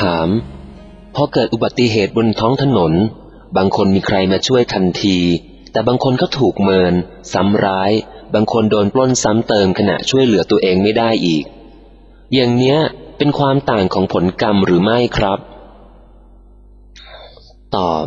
ถามพอเกิดอุบัติเหตุบนท้องถนนบางคนมีใครมาช่วยทันทีแต่บางคนก็ถูกเมินซ้ำร้ายบางคนโดนปล้นซ้ำเติมขณะช่วยเหลือตัวเองไม่ได้อีกอย่างเนี้ยเป็นความต่างของผลกรรมหรือไม่ครับตอบ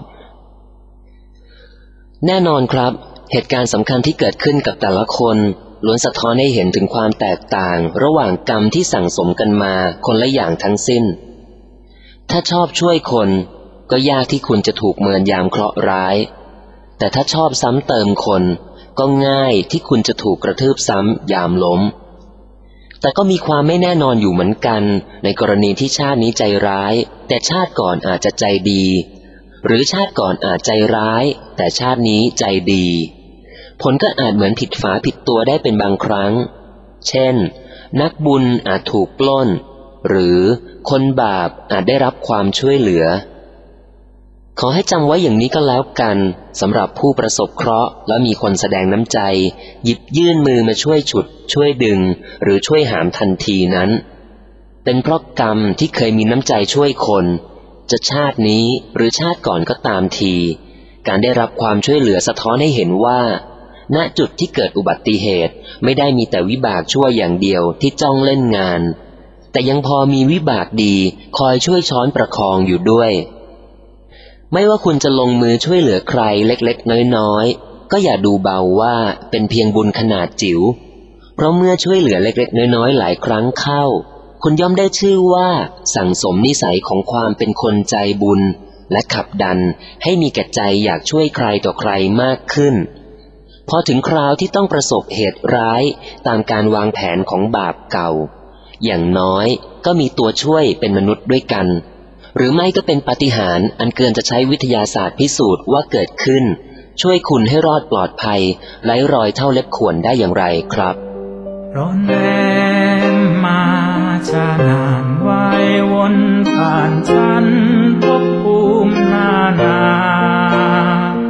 แน่นอนครับเหตุการณ์สำคัญที่เกิดขึ้นกับแต่ละคนล้วนสะท้อนให้เห็นถึงความแตกต่างระหว่างกรรมที่สั่งสมกันมาคนละอย่างทั้งสิ้นถ้าชอบช่วยคนก็ยากที่คุณจะถูกเมินยามเคราะห์ร้ายแต่ถ้าชอบซ้ำเติมคนก็ง่ายที่คุณจะถูกกระทืบซ้ำยามล้มแต่ก็มีความไม่แน่นอนอยู่เหมือนกันในกรณีที่ชาตินี้ใจร้ายแต่ชาติก่อนอาจจะใจดีหรือชาติก่อนอาจใจร้ายแต่ชาตินี้ใจดีผลก็อาจเหมือนผิดฝาผิดตัวได้เป็นบางครั้งเช่นนักบุญอาจถูกปล้นหรือคนบาปอาจได้รับความช่วยเหลือขอให้จำไว้อย่างนี้ก็แล้วกันสำหรับผู้ประสบเคราะห์และมีคนแสดงน้ำใจหยิบยื่นมือมาช่วยฉุดช่วยดึงหรือช่วยหามทันทีนั้นเป็นเพราะกรรมที่เคยมีน้ำใจช่วยคนจะชาตินี้หรือชาติก่อนก็ตามทีการได้รับความช่วยเหลือสะท้อนให้เห็นว่าณจุดที่เกิดอุบัติเหตุไม่ได้มีแต่วิบากชั่วอย่างเดียวที่จ้องเล่นงานแต่ยังพอมีวิบากดีคอยช่วยช้อนประคองอยู่ด้วยไม่ว่าคุณจะลงมือช่วยเหลือใครเล็กๆน้อยๆก็อย่าดูเบาว่าเป็นเพียงบุญขนาดจิ๋วเพราะเมื่อช่วยเหลือเล็กๆน้อยๆหลายครั้งเข้าคุณย่อมได้ชื่อว่าสั่งสมนิสัยของความเป็นคนใจบุญและขับดันให้มีแก่ใจอยากช่วยใครต่อใครมากขึ้นพอถึงคราวที่ต้องประสบเหตุร้ายตามการวางแผนของบาปเก่าอย่างน้อยก็มีตัวช่วยเป็นมนุษย์ด้วยกันหรือไม่ก็เป็นปาฏิหาริย์อันเกินจะใช้วิทยาศาสตร์พิสูจน์ว่าเกิดขึ้นช่วยคุณให้รอดปลอดภัยไร้รอยเท่าเล็บข่วนได้อย่างไรครับร้อนแรงมาชานานวายววนผ่านฉันภพภูมิ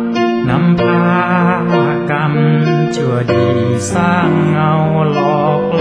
นานานำพากรรมชั่วดีสร้างเงาหลอก